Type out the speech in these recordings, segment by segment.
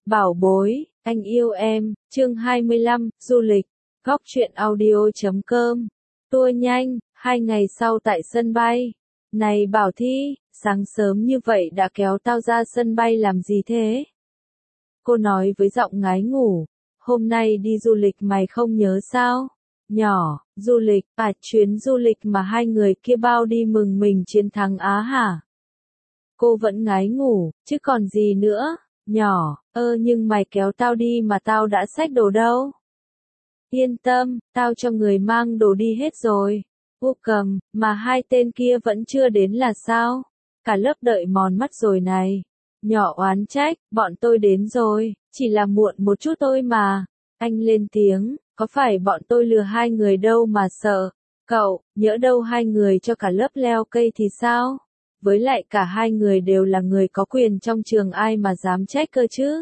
Bảo bối, anh yêu em, chương 25, du lịch, góc truyện audio.com. Tour nhanh, 2 ngày sau tại sân bay. Này Bảo Thi, sáng sớm như vậy đã kéo tao ra sân bay làm gì thế? Cô nói với giọng ngái ngủ, hôm nay đi du lịch mày không nhớ sao? Nhỏ, du lịch, chuyến du lịch mà hai người kia bao đi mừng mình chiến thắng Á hả? Cô vẫn ngái ngủ, chứ còn gì nữa? Nhỏ, nhưng mày kéo tao đi mà tao đã xách đồ đâu. Yên tâm, tao cho người mang đồ đi hết rồi. Cầm, mà hai tên kia vẫn chưa đến là sao? Cả lớp đợi mòn mắt rồi này. Nhỏ oán trách, bọn tôi đến rồi, chỉ là muộn một chút thôi mà. Anh lên tiếng, có phải bọn tôi lừa hai người đâu mà sợ. Cậu, nhỡ đâu hai người cho cả lớp leo cây thì sao? Với lại cả hai người đều là người có quyền trong trường, ai mà dám trách cơ chứ.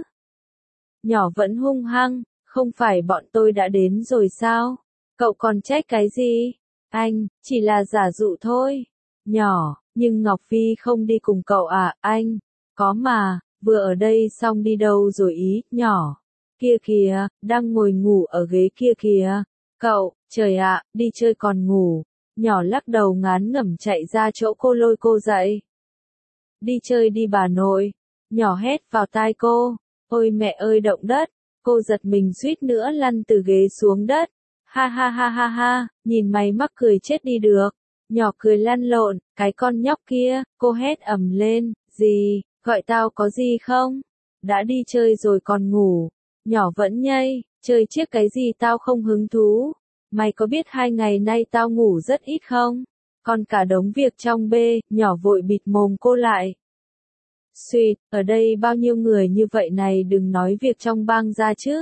Nhỏ vẫn hung hăng, không phải bọn tôi đã đến rồi sao? Cậu còn trách cái gì? Anh, chỉ là giả dụ thôi. Nhỏ, nhưng Ngọc Phi không đi cùng cậu à? Anh, có mà, vừa ở đây xong đi đâu rồi ý? Nhỏ, kia kìa, đang ngồi ngủ ở ghế kia kìa. Cậu, trời ạ, đi chơi còn ngủ. Nhỏ lắc đầu ngán ngẩm chạy ra chỗ cô lôi cô dậy. Đi chơi đi bà nội. Nhỏ hét vào tai cô. Ôi mẹ ơi động đất. Cô giật mình suýt nữa lăn từ ghế xuống đất. Ha ha ha ha ha, nhìn mày mắc cười chết đi được. Nhỏ cười lăn lộn, cái con nhóc kia, cô hét ầm lên. Gì, gọi tao có gì không? Đã đi chơi rồi còn ngủ. Nhỏ vẫn nhây, chơi chiếc cái gì tao không hứng thú. Mày có biết 2 ngày nay tao ngủ rất ít không? Còn cả đống việc trong bê, nhỏ vội bịt mồm cô lại. Xuyệt, ở đây bao nhiêu người như vậy này, đừng nói việc trong bang ra chứ.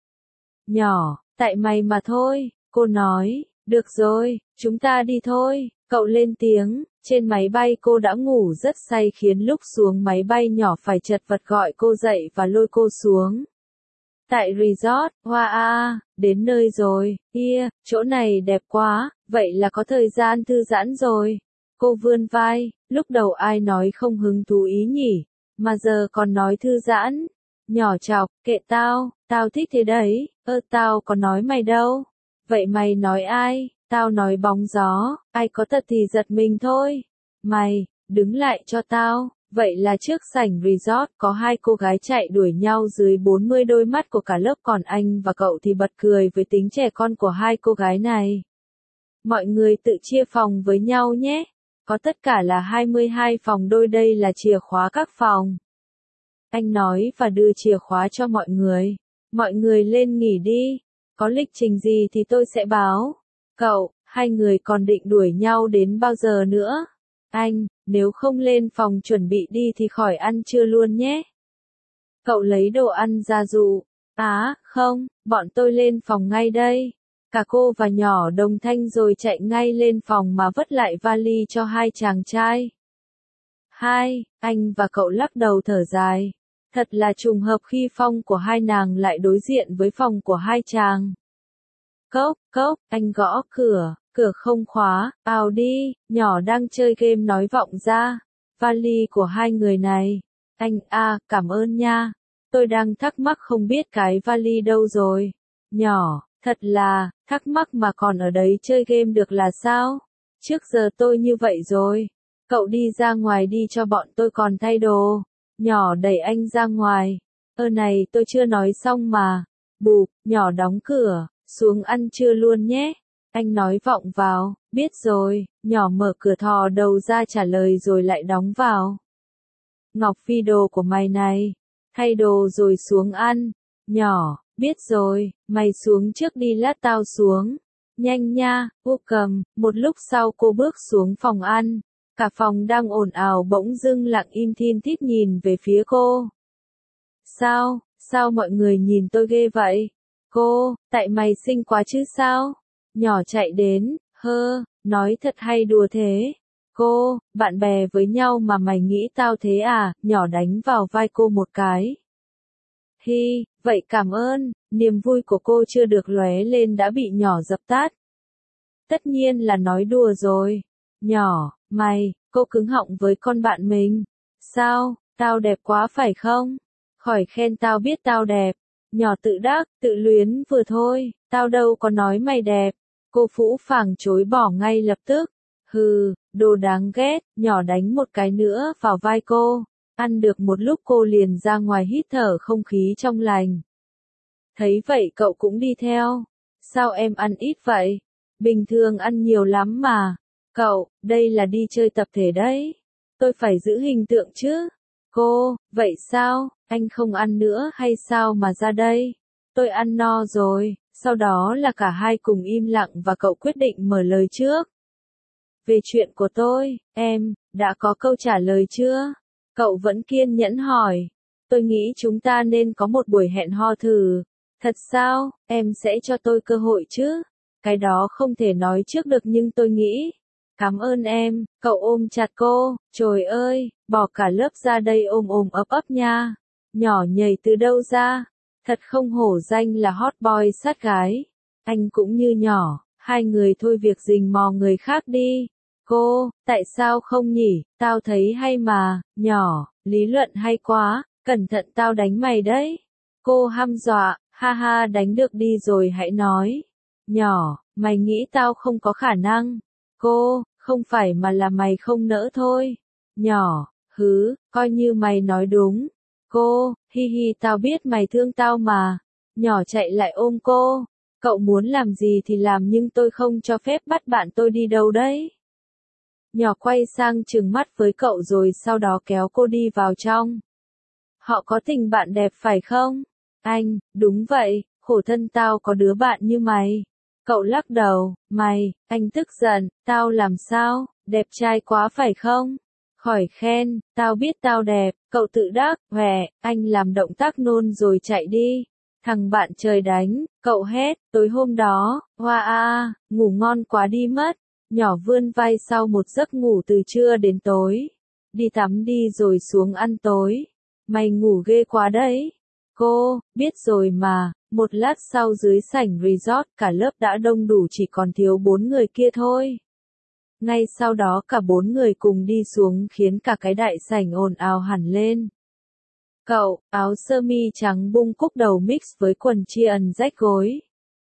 Nhỏ, tại mày mà thôi, cô nói, được rồi, chúng ta đi thôi, cậu lên tiếng. Trên máy bay cô đã ngủ rất say khiến lúc xuống máy bay nhỏ phải chật vật gọi cô dậy và lôi cô xuống. Tại resort, đến nơi rồi, chỗ này đẹp quá, vậy là có thời gian thư giãn rồi. Cô vươn vai, lúc đầu ai nói không hứng thú ý nhỉ, mà giờ còn nói thư giãn. Nhỏ chọc, kệ tao thích thế đấy, tao có nói mày đâu. Vậy mày nói ai? Tao nói bóng gió, ai có thật thì giật mình thôi. Mày, đứng lại cho tao. Vậy là trước sảnh resort có 2 cô gái chạy đuổi nhau dưới 40, đôi mắt của cả lớp còn anh và cậu thì bật cười với tính trẻ con của 2 cô gái này. Mọi người tự chia phòng với nhau nhé. Có tất cả là 22 phòng đôi, đây là chìa khóa các phòng. Anh nói và đưa chìa khóa cho mọi người. Mọi người lên nghỉ đi. Có lịch trình gì thì tôi sẽ báo. Cậu, 2 người còn định đuổi nhau đến bao giờ nữa? Anh, nếu không lên phòng chuẩn bị đi thì khỏi ăn trưa luôn nhé. Cậu lấy đồ ăn ra dụ. Không, bọn tôi lên phòng ngay đây. Cả cô và nhỏ đồng thanh rồi chạy ngay lên phòng mà vất lại vali cho 2 chàng trai. Anh và cậu lắc đầu thở dài. Thật là trùng hợp khi phòng của 2 nàng lại đối diện với phòng của 2 chàng. Cốc, anh gõ cửa. Cửa không khóa, vào đi, nhỏ đang chơi game nói vọng ra. Vali của 2 người này. Anh, cảm ơn nha. Tôi đang thắc mắc không biết cái vali đâu rồi. Nhỏ, thật là, thắc mắc mà còn ở đấy chơi game được là sao? Trước giờ tôi như vậy rồi. Cậu đi ra ngoài đi cho bọn tôi còn thay đồ. Nhỏ đẩy anh ra ngoài. Này tôi chưa nói xong mà. Bụp, nhỏ đóng cửa, xuống ăn trưa luôn nhé. Anh nói vọng vào, biết rồi, nhỏ mở cửa thò đầu ra trả lời rồi lại đóng vào. Ngọc Phi, đồ của mày này, thay đồ rồi xuống ăn. Nhỏ, biết rồi, mày xuống trước đi lát tao xuống. Nhanh nha, cầm. Một lúc sau cô bước xuống phòng ăn. Cả phòng đang ồn ào bỗng dưng lặng im thin thít nhìn về phía cô. Sao mọi người nhìn tôi ghê vậy? Cô, tại mày xinh quá chứ sao? Nhỏ chạy đến, nói thật hay đùa thế? Cô, bạn bè với nhau mà mày nghĩ tao thế à? Nhỏ đánh vào vai cô một cái. Vậy cảm ơn. Niềm vui của cô chưa được lóe lên đã bị nhỏ dập tắt. Tất nhiên là nói đùa rồi. Nhỏ, cô cứng họng với con bạn mình. Sao, tao đẹp quá phải không? khỏi khen tao biết tao đẹp. Nhỏ tự đắc, tự luyến vừa thôi, tao đâu có nói mày đẹp. Cô phũ phàng chối bỏ ngay lập tức. Hừ, đồ đáng ghét, nhỏ đánh một cái nữa vào vai cô. Ăn được một lúc cô liền ra ngoài hít thở không khí trong lành. Thấy vậy cậu cũng đi theo. Sao em ăn ít vậy? Bình thường ăn nhiều lắm mà. Cậu, đây là đi chơi tập thể đấy. Tôi phải giữ hình tượng chứ. Cô, vậy sao, anh không ăn nữa hay sao mà ra đây? Tôi ăn no rồi. Sau đó là cả hai cùng im lặng và cậu quyết định mở lời trước. Về chuyện của tôi, em, đã có câu trả lời chưa? Cậu vẫn kiên nhẫn hỏi. Tôi nghĩ chúng ta nên có một buổi hẹn hò thử. Thật sao, em sẽ cho tôi cơ hội chứ? Cái đó không thể nói trước được nhưng tôi nghĩ. Cảm ơn em, cậu ôm chặt cô. Trời ơi, bỏ cả lớp ra đây ôm ôm ấp ấp nha. Nhỏ nhảy từ đâu ra? Thật không hổ danh là hot boy sát gái. Anh cũng như nhỏ, hai người thôi việc rình mò người khác đi. Cô, tại sao không nhỉ? Tao thấy hay mà, nhỏ, lý luận hay quá, cẩn thận tao đánh mày đấy. Cô hăm dọa, ha ha đánh được đi rồi hãy nói. Nhỏ, mày nghĩ tao không có khả năng. Cô, không phải mà là mày không nỡ thôi. Nhỏ, hứ, coi như mày nói đúng. Cô, hi hi tao biết mày thương tao mà. Nhỏ chạy lại ôm cô. Cậu muốn làm gì thì làm nhưng tôi không cho phép bắt bạn tôi đi đâu đấy. Nhỏ quay sang trừng mắt với cậu rồi sau đó kéo cô đi vào trong. Họ có tình bạn đẹp phải không? Anh, đúng vậy, khổ thân tao có đứa bạn như mày. Cậu lắc đầu, mày, anh tức giận, tao làm sao, đẹp trai quá phải không? Khỏi khen, tao biết tao đẹp, cậu tự đắc, hòe, anh làm động tác nôn rồi chạy đi. Thằng bạn trời đánh, cậu hét, tối hôm đó, hoa a, ngủ ngon quá đi mất. Nhỏ vươn vai sau một giấc ngủ từ trưa đến tối. Đi tắm đi rồi xuống ăn tối. Mày ngủ ghê quá đấy. Cô, biết rồi mà, một lát sau dưới sảnh resort cả lớp đã đông đủ chỉ còn thiếu 4 người kia thôi. Ngay sau đó cả 4 người cùng đi xuống khiến cả cái đại sảnh ồn ào hẳn lên. Cậu, áo sơ mi trắng bung cúc đầu mix với quần jean rách gối.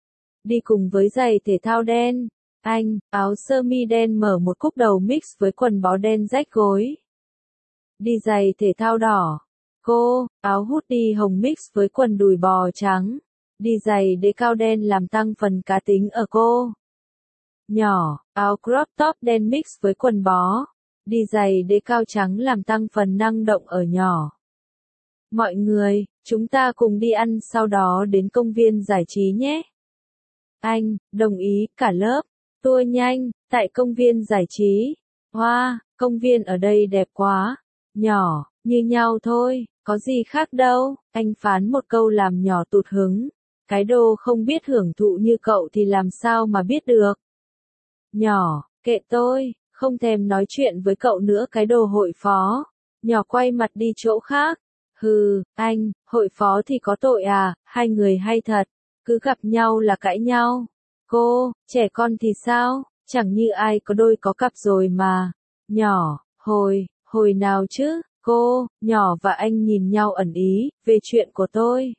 Đi cùng với giày thể thao đen. Anh, áo sơ mi đen mở một cúc đầu mix với quần bó đen rách gối. Đi giày thể thao đỏ. Cô, áo hoodie hồng mix với quần đùi bò trắng. Đi giày đế cao đen làm tăng phần cá tính ở cô. Nhỏ, áo crop top đen mix với quần bó. Đi giày đế cao trắng làm tăng phần năng động ở nhỏ. Mọi người, chúng ta cùng đi ăn sau đó đến công viên giải trí nhé. Anh, đồng ý, cả lớp. Tour nhanh, tại công viên giải trí. Wow, công viên ở đây đẹp quá. Nhỏ, như nhau thôi, có gì khác đâu. Anh phán một câu làm nhỏ tụt hứng. Cái đồ không biết hưởng thụ như cậu thì làm sao mà biết được. Nhỏ, kệ tôi, không thèm nói chuyện với cậu nữa cái đồ hội phó. Nhỏ quay mặt đi chỗ khác. Hừ, anh, hội phó thì có tội à, hai người hay thật. Cứ gặp nhau là cãi nhau. Cô, trẻ con thì sao, chẳng như ai có đôi có cặp rồi mà. Nhỏ, hồi nào chứ, cô, nhỏ và anh nhìn nhau ẩn ý, về chuyện của tôi.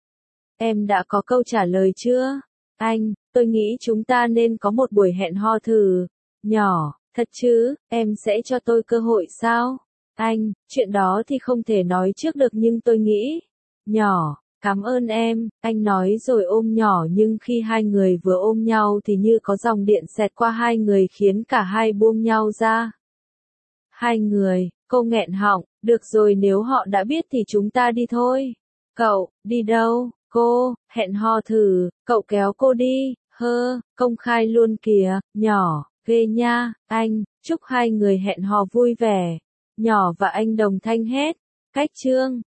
Em đã có câu trả lời chưa? Anh, tôi nghĩ chúng ta nên có một buổi hẹn hò thử. Nhỏ, thật chứ, em sẽ cho tôi cơ hội sao? Anh, chuyện đó thì không thể nói trước được nhưng tôi nghĩ. Nhỏ, cảm ơn em, anh nói rồi ôm nhỏ nhưng khi hai người vừa ôm nhau thì như có dòng điện xẹt qua hai người khiến cả hai buông nhau ra. Hai người, cô nghẹn họng, được rồi nếu họ đã biết thì chúng ta đi thôi. Cậu, đi đâu? Cô, hẹn hò thử, cậu kéo cô đi, công khai luôn kìa, nhỏ, ghê nha, anh, chúc hai người hẹn hò vui vẻ. Nhỏ và anh đồng thanh hét, cách chương.